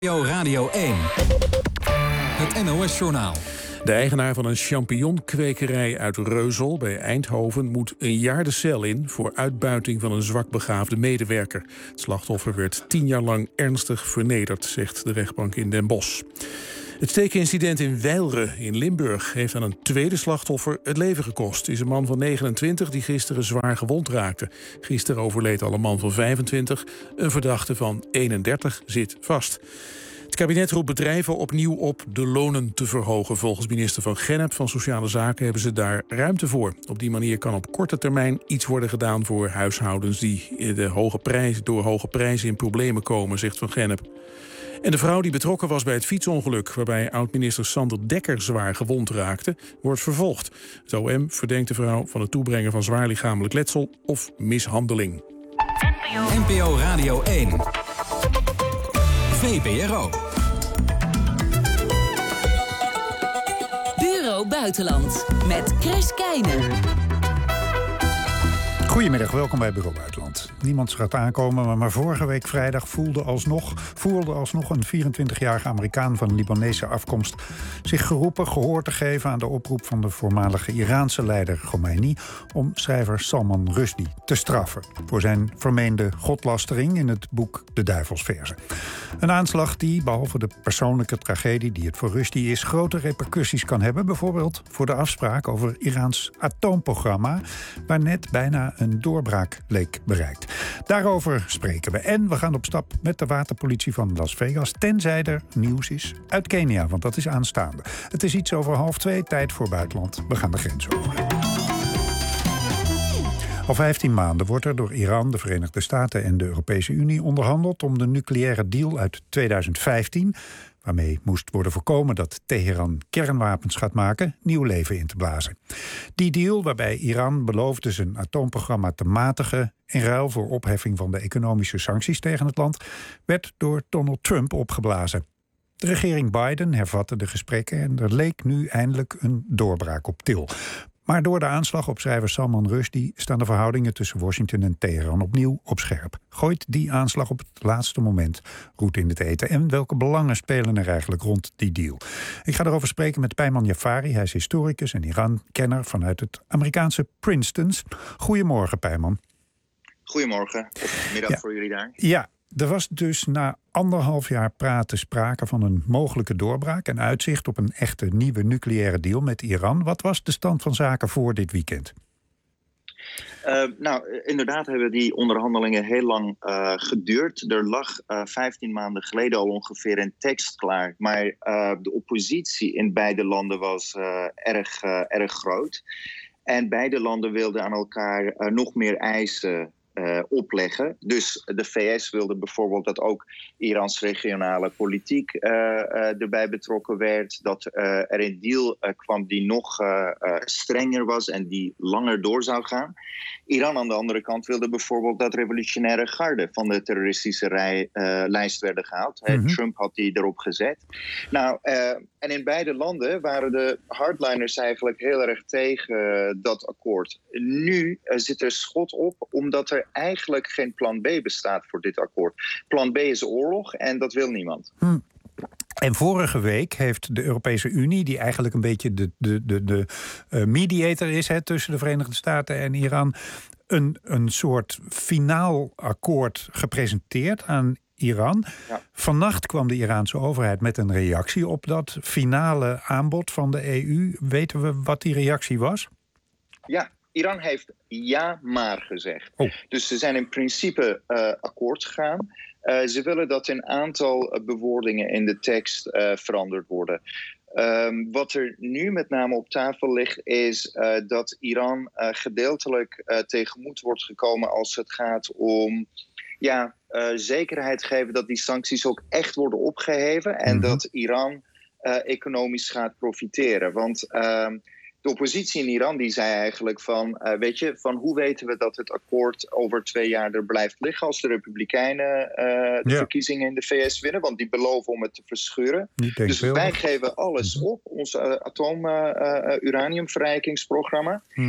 Radio 1. Het NOS-journaal. De eigenaar van een champignonkwekerij uit Reuzel bij Eindhoven moet een jaar de cel in voor uitbuiting van een zwakbegaafde medewerker. Het slachtoffer werd 10 jaar lang ernstig vernederd, zegt de rechtbank in Den Bosch. Het steekincident in Weilre in Limburg heeft aan een tweede slachtoffer het leven gekost. Het is een man van 29 die gisteren zwaar gewond raakte. Gisteren overleed al een man van 25. Een verdachte van 31 zit vast. Het kabinet roept bedrijven opnieuw op de lonen te verhogen. Volgens minister Van Gennep van Sociale Zaken hebben ze daar ruimte voor. Op die manier kan op korte termijn iets worden gedaan voor huishoudens die door hoge prijzen in problemen komen, zegt Van Gennep. En de vrouw die betrokken was bij het fietsongeluk, waarbij oud-minister Sander Dekker zwaar gewond raakte, wordt vervolgd. Het OM verdenkt de vrouw van het toebrengen van zwaar lichamelijk letsel of mishandeling. NPO Radio 1. VPRO. Bureau Buitenland met Chris Keijnen. Goedemiddag, welkom bij Bureau Buitenland. Niemand zag het aankomen, maar vorige week vrijdag voerde alsnog een 24-jarige Amerikaan van Libanese afkomst zich gehoor te geven aan de oproep van de voormalige Iraanse leider Khomeini om schrijver Salman Rushdie te straffen voor zijn vermeende godlastering in het boek De Duivelsverzen. Een aanslag die, behalve de persoonlijke tragedie die het voor Rushdie is, grote repercussies kan hebben, bijvoorbeeld voor de afspraak over Iraans atoomprogramma, waar net bijna een doorbraak leek bereikt. Daarover spreken we. En we gaan op stap met de waterpolitie van Las Vegas, tenzij er nieuws is uit Kenia, want dat is aanstaande. Het is iets over 1:30, tijd voor buitenland. We gaan de grens over. Al 15 maanden wordt er door Iran, de Verenigde Staten en de Europese Unie onderhandeld om de nucleaire deal uit 2015... waarmee moest worden voorkomen dat Teheran kernwapens gaat maken, nieuw leven in te blazen. Die deal, waarbij Iran beloofde zijn atoomprogramma te matigen in ruil voor opheffing van de economische sancties tegen het land, werd door Donald Trump opgeblazen. De regering Biden hervatte de gesprekken en er leek nu eindelijk een doorbraak op til. Maar door de aanslag op schrijver Salman Rushdie staan de verhoudingen tussen Washington en Teheran opnieuw op scherp. Gooit die aanslag op het laatste moment roet in het eten? En welke belangen spelen er eigenlijk rond die deal? Ik ga erover spreken met Peyman Jafari. Hij is historicus en Iran-kenner vanuit het Amerikaanse Princeton. Goedemorgen, Peyman. Goedemorgen. Middag voor jullie daar. Ja. Er was dus na 1,5 jaar praten sprake van een mogelijke doorbraak en uitzicht op een echte nieuwe nucleaire deal met Iran. Wat was de stand van zaken voor dit weekend? Inderdaad hebben die onderhandelingen heel lang geduurd. Er lag 15 maanden geleden al ongeveer een tekst klaar. Maar de oppositie in beide landen was erg groot. En beide landen wilden aan elkaar nog meer eisen opleggen. Dus de VS wilde bijvoorbeeld dat ook Irans regionale politiek erbij betrokken werd. Dat er een deal kwam die nog strenger was en die langer door zou gaan. Iran aan de andere kant wilde bijvoorbeeld dat revolutionaire garde van de terroristische lijst werden gehaald. Mm-hmm. Trump had die erop gezet. En in beide landen waren de hardliners eigenlijk heel erg tegen dat akkoord. Nu zit er schot op, omdat er eigenlijk geen plan B bestaat voor dit akkoord. Plan B is oorlog en dat wil niemand. En vorige week heeft de Europese Unie, die eigenlijk een beetje de mediator is tussen de Verenigde Staten en Iran, een soort finaal akkoord gepresenteerd aan Iran. Ja. Vannacht kwam de Iraanse overheid met een reactie op dat finale aanbod van de EU. Weten we wat die reactie was? Ja, Iran heeft ja maar gezegd. Oh. Dus ze zijn in principe akkoord gegaan. Ze willen dat een aantal bewoordingen in de tekst veranderd worden. Wat er nu met name op tafel ligt is dat Iran gedeeltelijk tegemoet wordt gekomen als het gaat om zekerheid geven dat die sancties ook echt worden opgeheven en dat Iran economisch gaat profiteren. Want de oppositie in Iran die zei eigenlijk van hoe weten we dat het akkoord over 2 jaar er blijft liggen als de Republikeinen de verkiezingen in de VS winnen, want die beloven om het te verscheuren. Dus wij geven alles op, ons atoom-uraniumverrijkingsprogramma.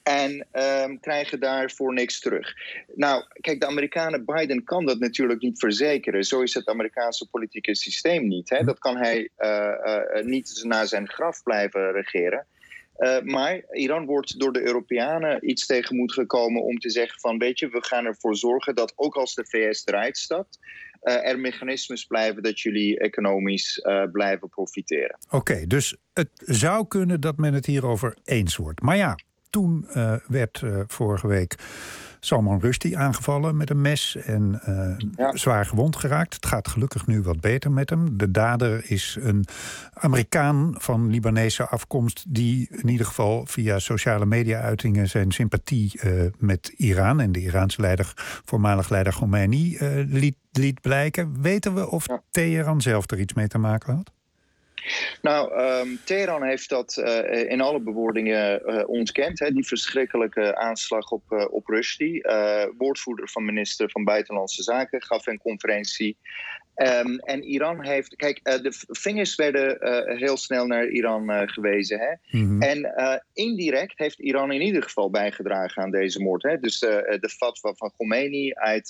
En krijgen daarvoor niks terug. Nou, kijk, de Amerikanen, Biden kan dat natuurlijk niet verzekeren. Zo is het Amerikaanse politieke systeem niet. Hè? Dat kan hij niet naar zijn graf blijven regeren. Maar Iran wordt door de Europeanen iets tegemoet gekomen om te zeggen van, weet je, we gaan ervoor zorgen dat ook als de VS eruit stapt, er mechanismes blijven dat jullie economisch blijven profiteren. Oké, dus het zou kunnen dat men het hierover eens wordt. Maar ja, toen werd vorige week Salman Rushdie aangevallen met een mes en zwaar gewond geraakt. Het gaat gelukkig nu wat beter met hem. De dader is een Amerikaan van Libanese afkomst die in ieder geval via sociale media-uitingen zijn sympathie met Iran en de Iraanse leider, voormalig leider Khomeini, liet blijken. Weten we of Teheran zelf er iets mee te maken had? Nou, Teheran heeft dat in alle bewoordingen ontkend. Hè, die verschrikkelijke aanslag op Rushdie. Woordvoerder van minister van Buitenlandse Zaken gaf een conferentie. En Iran heeft... Kijk, de vingers werden heel snel naar Iran gewezen. Hè? Mm-hmm. En indirect heeft Iran in ieder geval bijgedragen aan deze moord. Hè? Dus de fatwa van Khomeini uit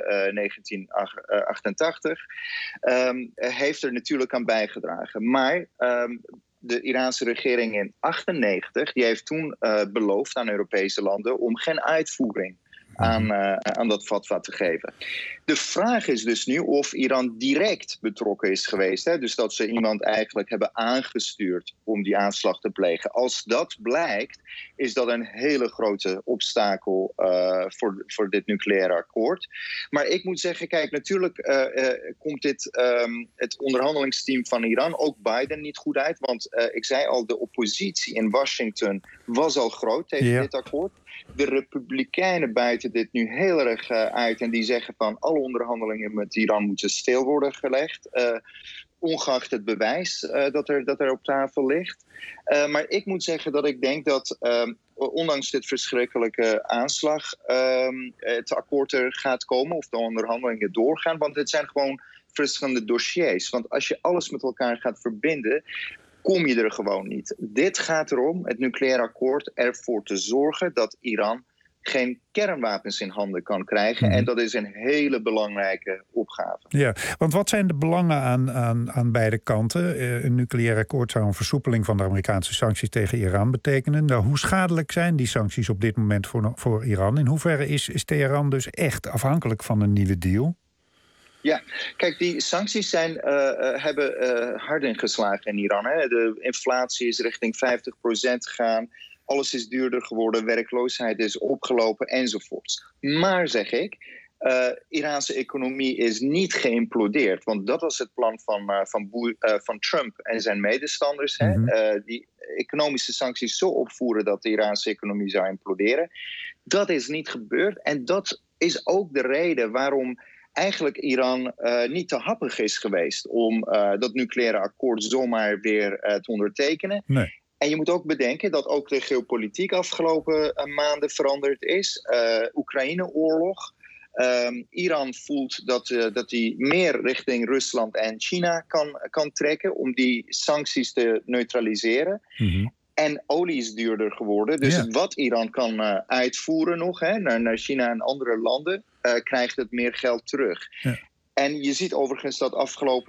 1988 heeft er natuurlijk aan bijgedragen. Maar de Iraanse regering in 1998 die heeft toen beloofd aan Europese landen om geen uitvoering aan dat fatwa te geven. De vraag is dus nu of Iran direct betrokken is geweest. Hè? Dus dat ze iemand eigenlijk hebben aangestuurd om die aanslag te plegen. Als dat blijkt, is dat een hele grote obstakel voor dit nucleaire akkoord. Maar ik moet zeggen, kijk, natuurlijk komt het onderhandelingsteam van Iran, ook Biden, niet goed uit. Want ik zei al, de oppositie in Washington was al groot tegen dit akkoord. De Republikeinen buiten dit nu heel erg uit en die zeggen van alle onderhandelingen met Iran moeten stil worden gelegd. Ongeacht het bewijs dat er op tafel ligt. Maar ik moet zeggen dat ik denk dat ondanks dit verschrikkelijke aanslag het akkoord er gaat komen of de onderhandelingen doorgaan. Want het zijn gewoon verschillende dossiers. Want als je alles met elkaar gaat verbinden, kom je er gewoon niet. Dit gaat erom, het nucleaire akkoord, ervoor te zorgen dat Iran geen kernwapens in handen kan krijgen. En dat is een hele belangrijke opgave. Ja, want wat zijn de belangen aan beide kanten? Een nucleair akkoord zou een versoepeling van de Amerikaanse sancties tegen Iran betekenen. Nou, hoe schadelijk zijn die sancties op dit moment voor Iran? In hoeverre is Teheran dus echt afhankelijk van een nieuwe deal? Ja, kijk, die sancties hebben hard ingeslagen in Iran. Hè. De inflatie is richting 50% gegaan. Alles is duurder geworden, werkloosheid is opgelopen enzovoorts. Maar, zeg ik, Iraanse economie is niet geïmplodeerd. Want dat was het plan van Trump en zijn medestanders. Mm-hmm. Die economische sancties zo opvoeren dat de Iraanse economie zou imploderen. Dat is niet gebeurd. En dat is ook de reden waarom eigenlijk Iran niet te happig is geweest om dat nucleaire akkoord zomaar weer te ondertekenen. Nee. En je moet ook bedenken dat ook de geopolitiek afgelopen maanden veranderd is. Oekraïne-oorlog. Iran voelt dat hij meer richting Rusland en China kan trekken om die sancties te neutraliseren. Mm-hmm. En olie is duurder geworden. Dus wat Iran kan uitvoeren nog naar China en andere landen, krijgt het meer geld terug. Ja. En je ziet overigens dat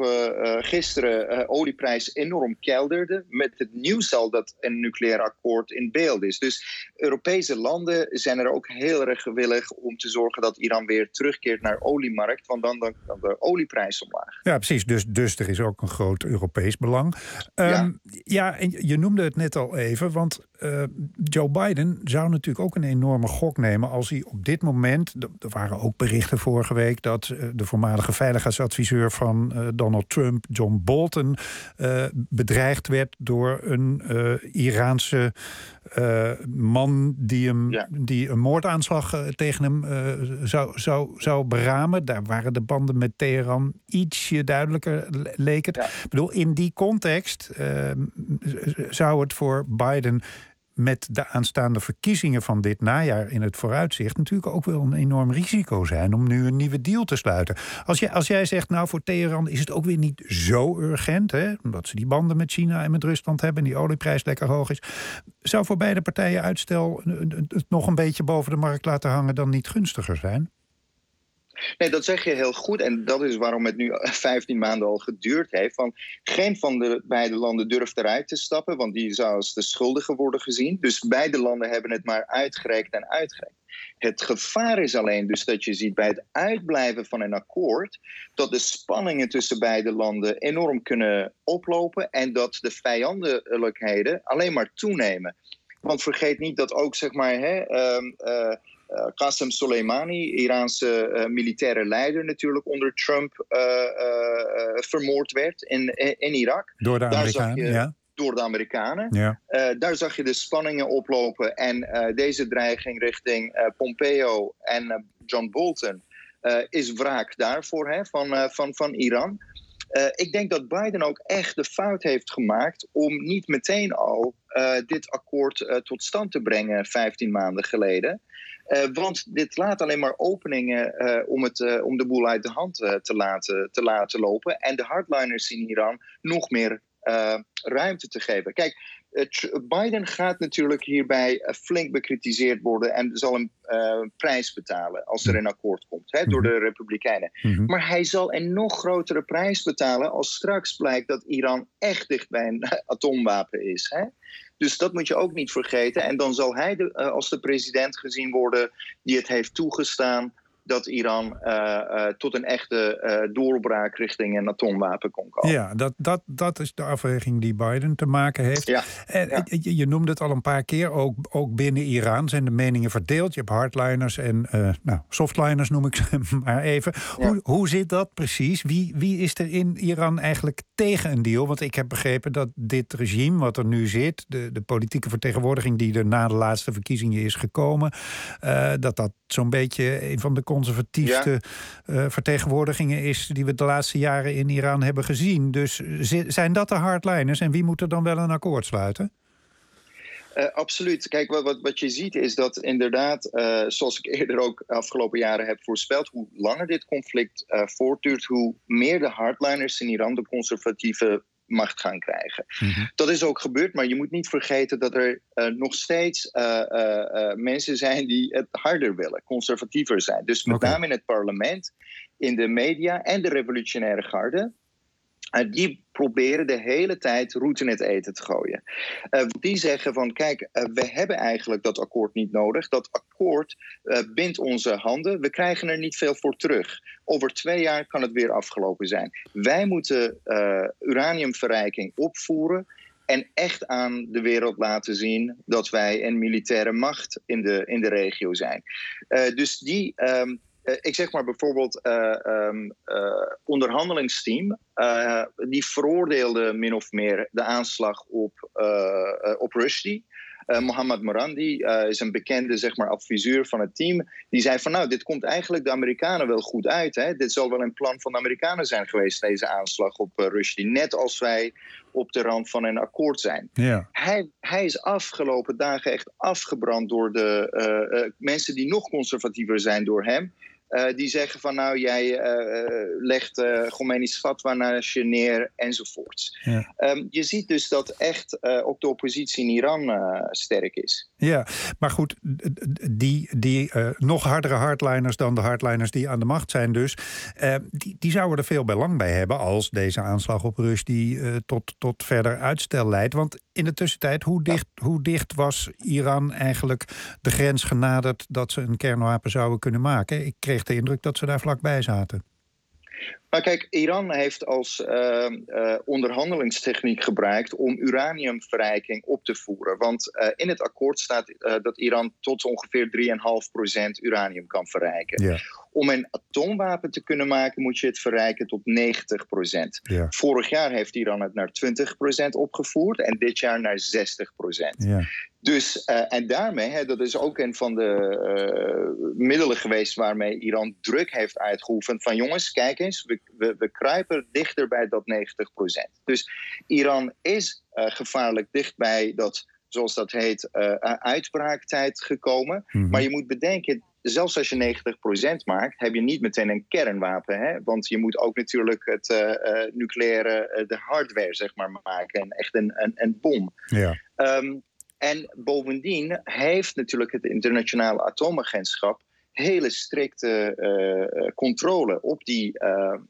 gisteren olieprijs enorm kelderde met het nieuws al dat een nucleair akkoord in beeld is. Dus Europese landen zijn er ook heel erg gewillig om te zorgen dat Iran weer terugkeert naar oliemarkt, want dan de olieprijs omlaag. Ja, precies. Dus er is ook een groot Europees belang. En je noemde het net al even, want Joe Biden zou natuurlijk ook een enorme gok nemen als hij op dit moment, er waren ook berichten vorige week dat de voormalige veiligheidsadviseur van Donald Trump, John Bolton, bedreigd werd door een Iraanse man die een moordaanslag tegen hem zou beramen. Daar waren de banden met Teheran ietsje duidelijker, leek het. Ja. Ik bedoel, in die context zou het voor Biden met de aanstaande verkiezingen van dit najaar in het vooruitzicht natuurlijk ook wel een enorm risico zijn om nu een nieuwe deal te sluiten. Als jij zegt, nou, voor Teheran is het ook weer niet zo urgent, hè, omdat ze die banden met China en met Rusland hebben en die olieprijs lekker hoog is, zou voor beide partijen uitstel het nog een beetje boven de markt laten hangen dan niet gunstiger zijn? Nee, dat zeg je heel goed. En dat is waarom het nu 15 maanden al geduurd heeft. Want geen van de beide landen durft eruit te stappen, want die zou als de schuldige worden gezien. Dus beide landen hebben het maar uitgerekt. Het gevaar is alleen dus dat je ziet bij het uitblijven van een akkoord dat de spanningen tussen beide landen enorm kunnen oplopen en dat de vijandelijkheden alleen maar toenemen. Want vergeet niet dat ook, zeg maar, Qasem Soleimani, Iraanse militaire leider natuurlijk onder Trump vermoord werd in Irak. Door de Amerikanen, ja. Door de Amerikanen. Ja. Daar zag je de spanningen oplopen en deze dreiging richting Pompeo en John Bolton is wraak daarvoor van Iran. Ik denk dat Biden ook echt de fout heeft gemaakt om niet meteen al dit akkoord tot stand te brengen 15 maanden geleden. Want dit laat alleen maar openingen om de boel uit de hand te laten lopen en de hardliners in Iran nog meer ruimte te geven. Kijk, Biden gaat natuurlijk hierbij flink bekritiseerd worden en zal een prijs betalen als er een akkoord komt door de Republikeinen. Mm-hmm. Maar hij zal een nog grotere prijs betalen als straks blijkt dat Iran echt dicht bij een atoomwapen is. Dus dat moet je ook niet vergeten. En dan zal hij als de president gezien worden die het heeft toegestaan dat Iran tot een echte doorbraak richting een atoomwapen kon komen. Ja, dat is de afweging die Biden te maken heeft. Ja. Je noemde het al een paar keer, ook binnen Iran zijn de meningen verdeeld. Je hebt hardliners en softliners noem ik ze maar even. Ja. Hoe zit dat precies? Wie is er in Iran eigenlijk tegen een deal? Want ik heb begrepen dat dit regime wat er nu zit, de politieke vertegenwoordiging die er na de laatste verkiezingen is gekomen, dat zo'n beetje een van de conservatiefste vertegenwoordigingen is die we de laatste jaren in Iran hebben gezien. Dus zijn dat de hardliners en wie moet er dan wel een akkoord sluiten? Absoluut. Kijk, wat je ziet is dat inderdaad, zoals ik eerder ook afgelopen jaren heb voorspeld, hoe langer dit conflict voortduurt, hoe meer de hardliners in Iran de conservatieve macht gaan krijgen. Mm-hmm. Dat is ook gebeurd, maar je moet niet vergeten dat er nog steeds mensen zijn die het harder willen, conservatiever zijn. Dus met name in het parlement, in de media en de revolutionaire garde, die proberen de hele tijd roet in het eten te gooien. Die zeggen van, kijk, we hebben eigenlijk dat akkoord niet nodig. Dat akkoord bindt onze handen. We krijgen er niet veel voor terug. Over 2 jaar kan het weer afgelopen zijn. Wij moeten uraniumverrijking opvoeren en echt aan de wereld laten zien dat wij een militaire macht in de regio zijn. Dus die ik zeg maar bijvoorbeeld onderhandelingsteam, die veroordeelde min of meer de aanslag op Rushdie. Mohammad Morandi is een bekende zeg maar, adviseur van het team. Die zei van nou, dit komt eigenlijk de Amerikanen wel goed uit. Hè? Dit zal wel een plan van de Amerikanen zijn geweest, deze aanslag op Rushdie. Net als wij op de rand van een akkoord zijn. Ja. Hij is afgelopen dagen echt afgebrand door de mensen die nog conservatiever zijn door hem. Die zeggen van nou, jij legt Khomeini's fatwa naast je neer enzovoorts. Ja. Je ziet dus dat echt ook de oppositie in Iran sterk is. Ja, maar goed, die nog hardere hardliners dan de hardliners die aan de macht zijn dus, die zouden er veel belang bij hebben als deze aanslag op Rushdie tot verder uitstel leidt. Want in de tussentijd, hoe dicht was Iran eigenlijk de grens genaderd dat ze een kernwapen zouden kunnen maken? Ik kreeg de indruk dat ze daar vlakbij zaten. Nou kijk, Iran heeft als onderhandelingstechniek gebruikt om uraniumverrijking op te voeren. Want in het akkoord staat dat Iran tot ongeveer 3,5% uranium kan verrijken. Ja. Om een atoomwapen te kunnen maken moet je het verrijken tot 90%. Ja. Vorig jaar heeft Iran het naar 20% opgevoerd en dit jaar naar 60%. Ja. Dus, en daarmee, dat is ook een van de middelen geweest waarmee Iran druk heeft uitgeoefend van jongens, kijk eens, we kruipen dichter bij dat 90%. Dus Iran is gevaarlijk dicht bij dat zoals dat heet, uitbraaktijd gekomen. Mm-hmm. Maar je moet bedenken, zelfs als je 90% maakt, heb je niet meteen een kernwapen. Hè? Want je moet ook natuurlijk het nucleaire, de hardware zeg maar maken. En echt een bom. Ja. En bovendien heeft natuurlijk het internationale atoomagentschap hele strikte controle op die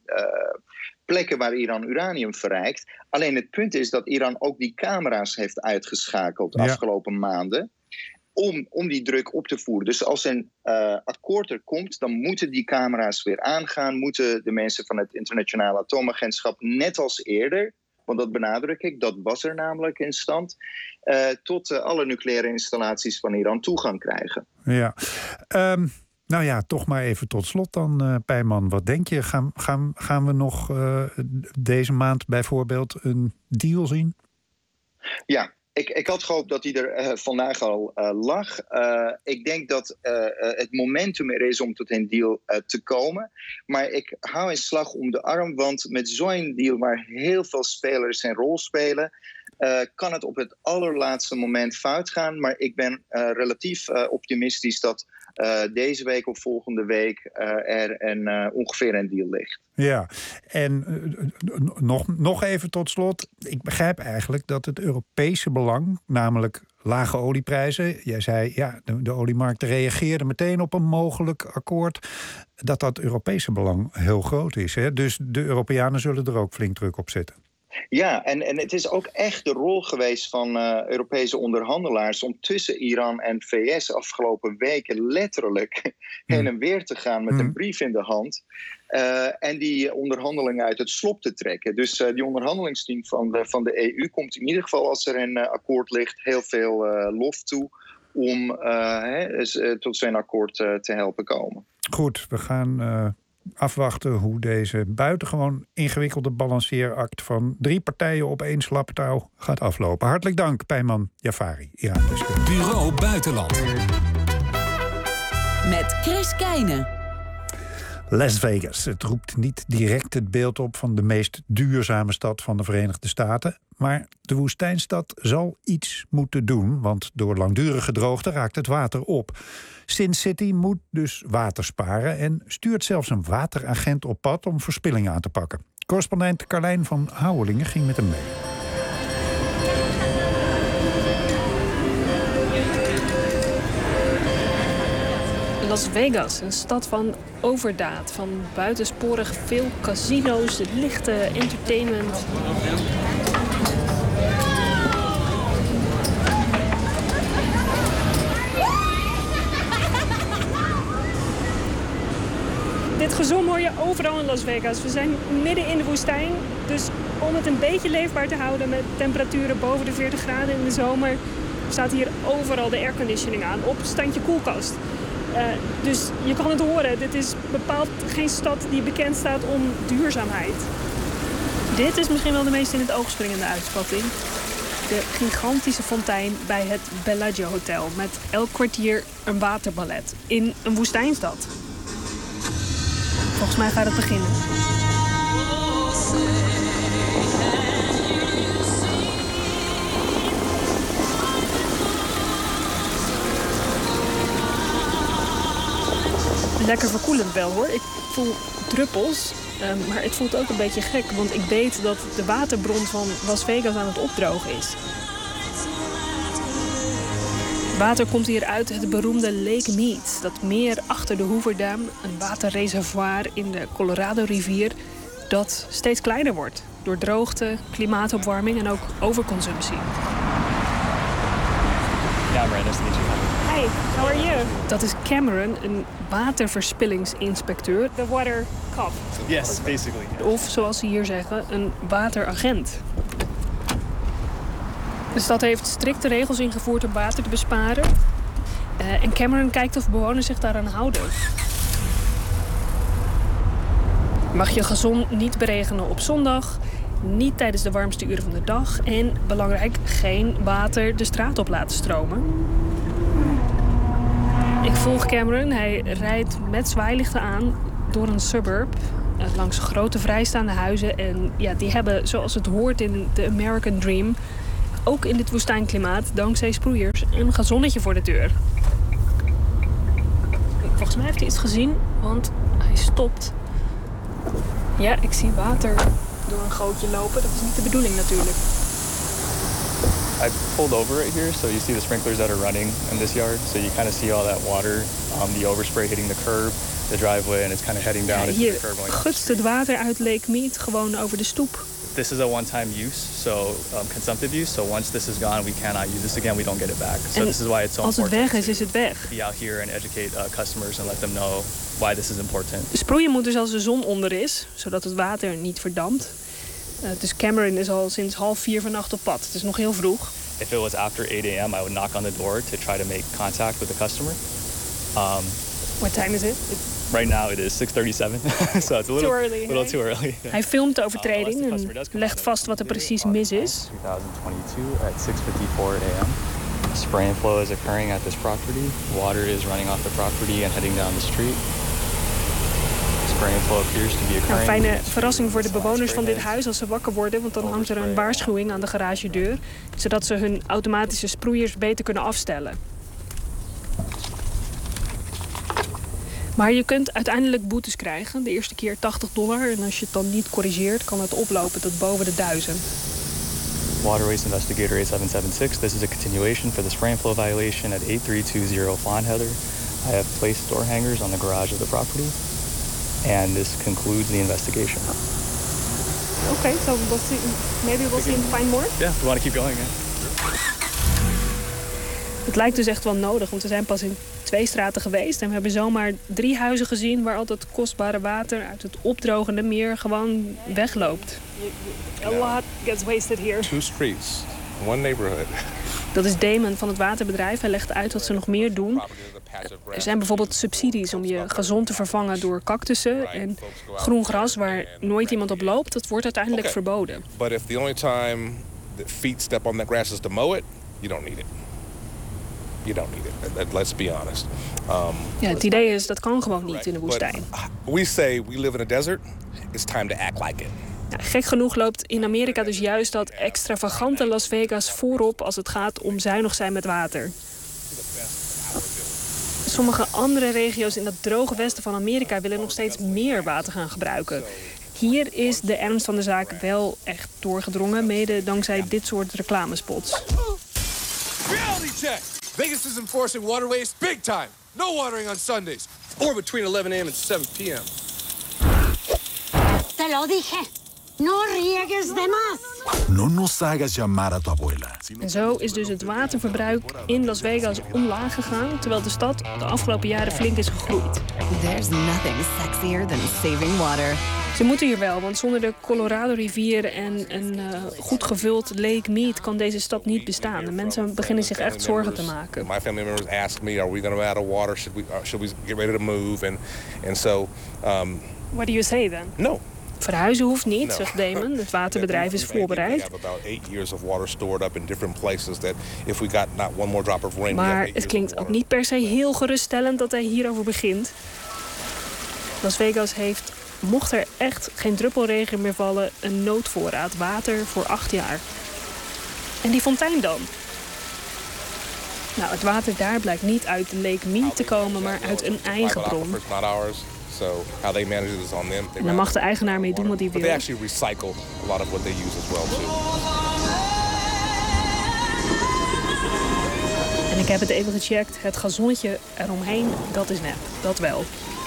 plekken waar Iran uranium verrijkt. Alleen het punt is dat Iran ook die camera's heeft uitgeschakeld de afgelopen maanden om die druk op te voeren. Dus als een akkoord er komt, dan moeten die camera's weer aangaan, moeten de mensen van het internationale atoomagentschap net als eerder, want dat benadruk ik, dat was er namelijk in stand, tot alle nucleaire installaties van Iran toegang krijgen. Ja. Nou ja, toch maar even tot slot dan, Peijman. Wat denk je? Gaan we nog deze maand bijvoorbeeld een deal zien? Ja. Ik had gehoopt dat die er vandaag al lag. Ik denk dat het momentum er is om tot een deal te komen. Maar ik hou een slag om de arm, want met zo'n deal waar heel veel spelers een rol spelen, kan het op het allerlaatste moment fout gaan. Maar ik ben relatief optimistisch dat deze week of volgende week er ongeveer een deal ligt. Ja, en nog even tot slot. Ik begrijp eigenlijk dat het Europese belang, namelijk lage olieprijzen, jij zei, ja, de oliemarkten reageerden meteen op een mogelijk akkoord, dat Europese belang heel groot is. Hè? Dus de Europeanen zullen er ook flink druk op zetten. Ja, en het is ook echt de rol geweest van Europese onderhandelaars om tussen Iran en VS afgelopen weken letterlijk heen en weer te gaan met een brief in de hand. En die onderhandelingen uit het slop te trekken. Dus die onderhandelingsteam van de EU komt in ieder geval, als er een akkoord ligt, heel veel lof toe om tot zo'n akkoord te helpen komen. Goed, we gaan afwachten hoe deze buitengewoon ingewikkelde balanceeract van 3 partijen op 1 slappe touw gaat aflopen. Hartelijk dank, Peijman Jafari. Bureau Buitenland. Met Chris Keijne. Las Vegas. Het roept niet direct het beeld op van de meest duurzame stad van de Verenigde Staten. Maar de woestijnstad zal iets moeten doen, want door langdurige droogte raakt het water op. Sin City moet dus water sparen en stuurt zelfs een wateragent op pad om verspilling aan te pakken. Correspondent Carlijn van Houwelingen ging met hem mee. Las Vegas, een stad van overdaad, van buitensporig veel casino's, lichte entertainment. Dit gezom hoor je overal in Las Vegas. We zijn midden in de woestijn, dus om het een beetje leefbaar te houden met temperaturen boven de 40 graden in de zomer, staat hier overal de airconditioning aan op standje koelkast. Dus je kan het horen, dit is bepaald geen stad die bekend staat om duurzaamheid. Dit is misschien wel de meest in het oog springende uitspatting. De gigantische fontein bij het Bellagio Hotel met elk kwartier een waterballet in een woestijnstad. Volgens mij gaat het beginnen. Lekker verkoelend wel hoor. Ik voel druppels, maar het voelt ook een beetje gek, want ik weet dat de waterbron van Las Vegas aan het opdrogen is. Water komt hier uit het beroemde Lake Mead, dat meer achter de Hoover Dam, een waterreservoir in de Colorado-rivier, dat steeds kleiner wordt door droogte, klimaatopwarming en ook overconsumptie. Cameron, nice to meet you. Hi, how are you? Dat is Cameron, een waterverspillingsinspecteur, de water cop. Yes, basically. Of zoals ze hier zeggen, een wateragent. De stad heeft strikte regels ingevoerd om water te besparen. En Cameron kijkt of bewoners zich daaraan houden. Mag je gazon niet beregenen op zondag, niet tijdens de warmste uren van de dag en, belangrijk, geen water de straat op laten stromen. Ik volg Cameron. Hij rijdt met zwaailichten aan door een suburb langs grote vrijstaande huizen. En ja, die hebben, zoals het hoort in de American Dream, ook in dit woestijnklimaat dankzij sproeiers een gazonnetje voor de deur. Volgens mij heeft hij iets gezien, want hij stopt. Ja, ik zie water door een gootje lopen. Dat is niet de bedoeling natuurlijk. I pulled over right here, so you see the sprinklers that are running in this yard. So you kind of see all that water, the overspray hitting the curb, the driveway, and it's kind of heading down into the curb. Hier gutst het water uit Lake Mead gewoon over de stoep. This is a one-time use, so consumptive use. So once this is gone, we cannot use this again. We don't get it back. So this is why it's so als het important. weg is het weg. Be out here and educate customers and let them know why this is important. Sproeien moet dus als de zon onder is, zodat het water niet verdampt. Dus Cameron is al sinds 3:30 vannacht op pad. Het is nog heel vroeg. If it was after 8 a.m., I would knock on the door to try to make contact with the customer. What time is it? Right now it is 6:37, so it's a little too early. Hij filmt de overtreding en legt vast wat er precies mis is. 2022 at 6:54 a.m. Spray and flow is occurring at this property. Water is running off the property and heading down the street. Een fijne verrassing voor de bewoners van dit huis als ze wakker worden, want dan hangt er een waarschuwing aan de garagedeur, zodat ze hun automatische sproeiers beter kunnen afstellen. Maar je kunt uiteindelijk boetes krijgen. De eerste keer $80 en als je het dan niet corrigeert, kan het oplopen tot boven de 1000. Water Waste Investigator 8776. This is a continuation for the spray and flow violation at 8320 Fawn Heather. I have placed door hangers on the garage of the property. And this concludes the investigation. Okay, so maybe we'll see him find more? Yeah, we want to keep going. Yeah. Het lijkt dus echt wel nodig, want we zijn pas in 2 straten geweest. En we hebben zomaar 3 huizen gezien waar al dat kostbare water uit het opdrogende meer gewoon wegloopt. A lot gets wasted here. 2 streets, 1 neighborhood. Dat is Damon van het waterbedrijf. Hij legt uit wat ze nog meer doen. Er zijn bijvoorbeeld subsidies om je gazon te vervangen door cactussen. En groen gras waar nooit iemand op loopt, dat wordt uiteindelijk verboden. But if the only time that feet step on that grass is to mow it, you don't need it. You don't need it. Let's be honest. Ja, het idee is, dat kan gewoon niet in de woestijn. We say we live in a desert. It's time to act like it. Ja, gek genoeg loopt in Amerika dus juist dat extravagante Las Vegas voorop als het gaat om zuinig zijn met water. Sommige andere regio's in het droge westen van Amerika willen nog steeds meer water gaan gebruiken. Hier is de ernst van de zaak wel echt doorgedrongen, mede dankzij dit soort reclamespots. Reality check! Vegas is enforcing water waste big time. No watering on Sundays. Or between 11 a.m. and 7 p.m. Te lo dije. No riegues de más. No nos hagas llamar a tu abuela. En zo is dus het waterverbruik in Las Vegas omlaag gegaan, terwijl de stad de afgelopen jaren flink is gegroeid. There's nothing sexier than saving water. Ze moeten hier wel, want zonder de Colorado-rivier en een goed gevuld Lake Mead kan deze stad niet bestaan. De mensen beginnen zich echt zorgen te maken. My family members ask me, are we going to run out of water? Should we get ready to move? And so. What do you say then? No. Verhuizen hoeft niet, zegt Damon. Het waterbedrijf is voorbereid. Maar het klinkt ook niet per se heel geruststellend dat hij hierover begint. Las Vegas heeft, mocht er echt geen druppelregen meer vallen, een noodvoorraad water voor 8 jaar. En die fontein dan? Nou, het water daar blijkt niet uit de Lake Mead te komen, maar uit een eigen bron. So how they manage it is on them. En daar mag de eigenaar mee doen wat hij wil. But they actually recycle a lot of what they use as well too. En ik heb het even gecheckt. Het gazonnetje eromheen, dat is nep. Dat wel.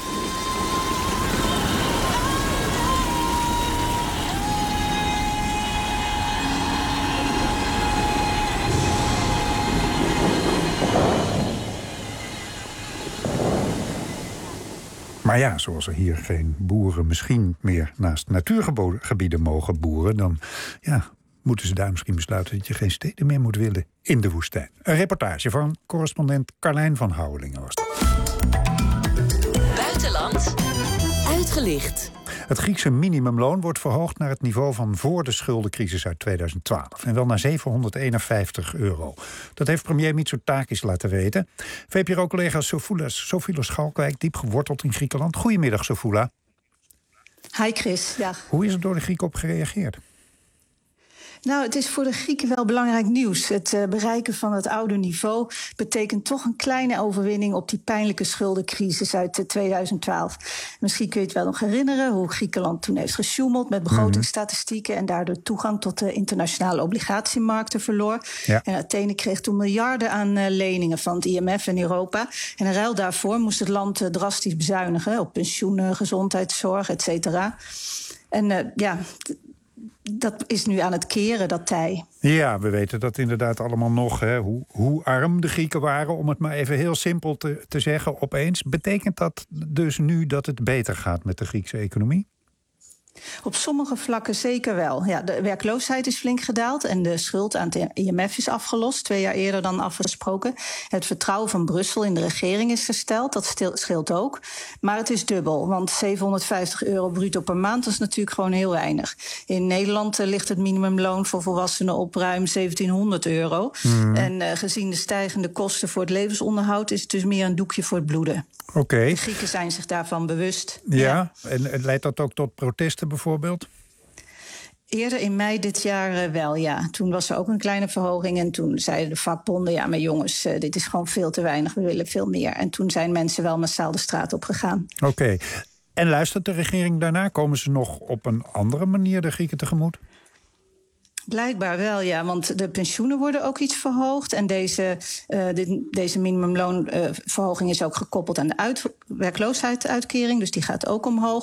Maar ja, zoals er hier geen boeren misschien meer naast natuurgebieden mogen boeren, dan moeten ze daar misschien besluiten dat je geen steden meer moet willen in de woestijn. Een reportage van correspondent Carlijn van Houwelingen was dat. Buitenland uitgelicht. Het Griekse minimumloon wordt verhoogd naar het niveau van voor de schuldencrisis uit 2012. En wel naar €751. Dat heeft premier Mitsotakis laten weten. VPRO-collega Sofilos Schalkwijk, diep geworteld in Griekenland. Goedemiddag, Sofula. Hi Chris, dag. Hoe is er door de Grieken op gereageerd? Nou, het is voor de Grieken wel belangrijk nieuws. Het bereiken van het oude niveau betekent toch een kleine overwinning op die pijnlijke schuldencrisis uit 2012. Misschien kun je het wel nog herinneren hoe Griekenland toen heeft gesjoemeld met begrotingsstatistieken en daardoor toegang tot de internationale obligatiemarkten verloor. Ja. En Athene kreeg toen miljarden aan leningen van het IMF en Europa. En in ruil daarvoor moest het land drastisch bezuinigen op pensioenen, gezondheidszorg, et cetera. En dat is nu aan het keren, dat tij. Ja, we weten dat inderdaad allemaal nog, hè, hoe arm de Grieken waren, om het maar even heel simpel te zeggen opeens. Betekent dat dus nu dat het beter gaat met de Griekse economie? Op sommige vlakken zeker wel. Ja, de werkloosheid is flink gedaald en de schuld aan het IMF is afgelost, 2 jaar eerder dan afgesproken. Het vertrouwen van Brussel in de regering is hersteld, dat scheelt ook. Maar het is dubbel, want €750 bruto per maand is natuurlijk gewoon heel weinig. In Nederland ligt het minimumloon voor volwassenen op ruim €1700. En gezien de stijgende kosten voor het levensonderhoud is het dus meer een doekje voor het bloeden. Okay. De Grieken zijn zich daarvan bewust. Ja, en leidt dat ook tot protesten bijvoorbeeld? Eerder in mei dit jaar wel, ja. Toen was er ook een kleine verhoging en toen zeiden de vakbonden, ja, maar jongens, dit is gewoon veel te weinig, we willen veel meer. En toen zijn mensen wel massaal de straat op gegaan. Oké. En luistert de regering daarna? Komen ze nog op een andere manier de Grieken tegemoet? Blijkbaar wel, ja, want de pensioenen worden ook iets verhoogd. En deze minimumloonverhoging is ook gekoppeld aan de werkloosheidsuitkering. Dus die gaat ook omhoog.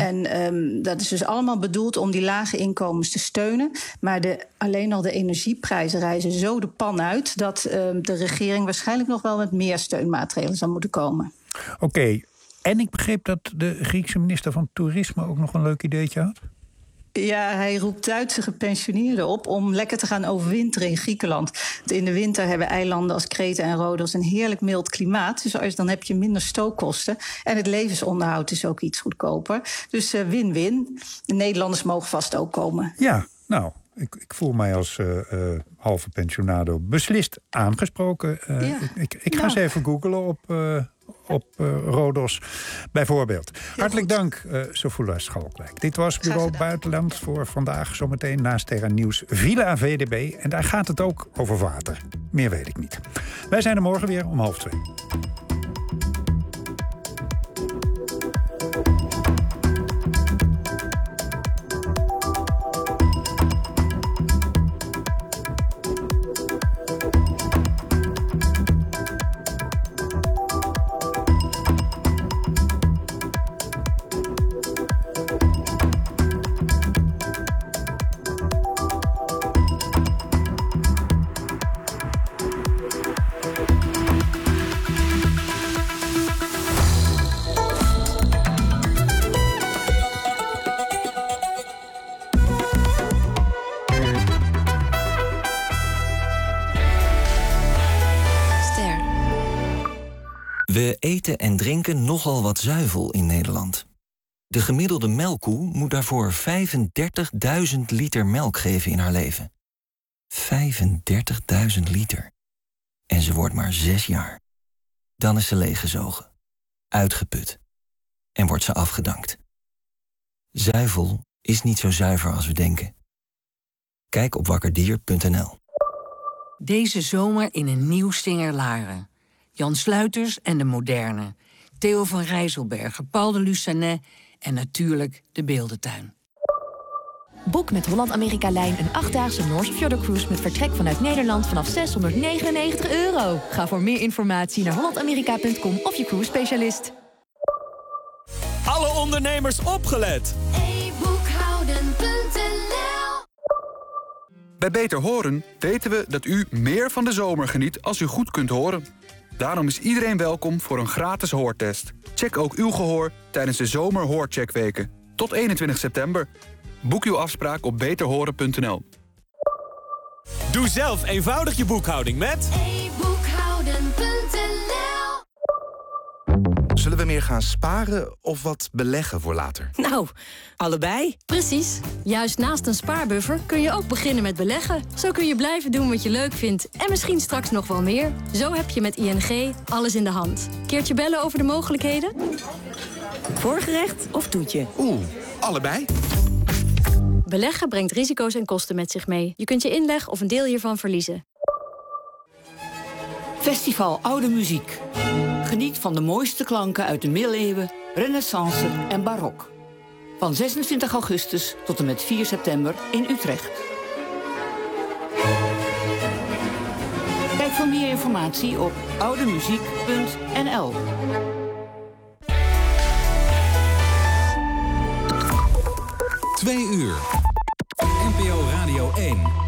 En dat is dus allemaal bedoeld om die lage inkomens te steunen. Maar alleen al de energieprijzen reizen zo de pan uit dat de regering waarschijnlijk nog wel met meer steunmaatregelen zal moeten komen. Oké. En ik begreep dat de Griekse minister van Toerisme ook nog een leuk ideetje had. Ja, hij roept Duitse gepensioneerden op om lekker te gaan overwinteren in Griekenland. Want in de winter hebben eilanden als Kreta en Rhodos een heerlijk mild klimaat. Dus dan heb je minder stookkosten. En het levensonderhoud is ook iets goedkoper. Dus win-win. De Nederlanders mogen vast ook komen. Ja, nou, ik voel mij als halve pensionado beslist aangesproken. Ik ga eens even googlen op Rhodos bijvoorbeeld. Hartelijk dank, Sofula Schalkwijk. Dit was Bureau Buitenland voor vandaag. Zometeen naast Terra Nieuws Villa VDB. En daar gaat het ook over water. Meer weet ik niet. Wij zijn er morgen weer om 1:30. We eten en drinken nogal wat zuivel in Nederland. De gemiddelde melkkoe moet daarvoor 35.000 liter melk geven in haar leven. 35.000 liter. En ze wordt maar 6 jaar. Dan is ze leeggezogen, uitgeput en wordt ze afgedankt. Zuivel is niet zo zuiver als we denken. Kijk op wakkerdier.nl. Deze zomer in een nieuw Stinger Laren. Jan Sluiters en de Moderne. Theo van Rijsselbergen, Paul de Lucanet en natuurlijk de Beeldentuin. Boek met Holland-Amerika-lijn een 8-daagse Noorse Fjordencruise met vertrek vanuit Nederland vanaf €699. Ga voor meer informatie naar hollandamerika.com of je cruise-specialist. Alle ondernemers opgelet! e-boekhouden.nl. Bij Beter Horen weten we dat u meer van de zomer geniet als u goed kunt horen. Daarom is iedereen welkom voor een gratis hoortest. Check ook uw gehoor tijdens de zomerhoorcheckweken. Tot 21 september. Boek uw afspraak op beterhoren.nl. Doe zelf eenvoudig je boekhouding met e-boekhouden.nl. Zullen we meer gaan sparen of wat beleggen voor later? Nou, allebei. Precies. Juist naast een spaarbuffer kun je ook beginnen met beleggen. Zo kun je blijven doen wat je leuk vindt en misschien straks nog wel meer. Zo heb je met ING alles in de hand. Keertje bellen over de mogelijkheden? Voorgerecht of toetje? Allebei. Beleggen brengt risico's en kosten met zich mee. Je kunt je inleg of een deel hiervan verliezen. Festival Oude Muziek. Geniet van de mooiste klanken uit de middeleeuwen, renaissance en barok. Van 26 augustus tot en met 4 september in Utrecht. Kijk voor meer informatie op oudemuziek.nl. Twee uur. NPO Radio 1.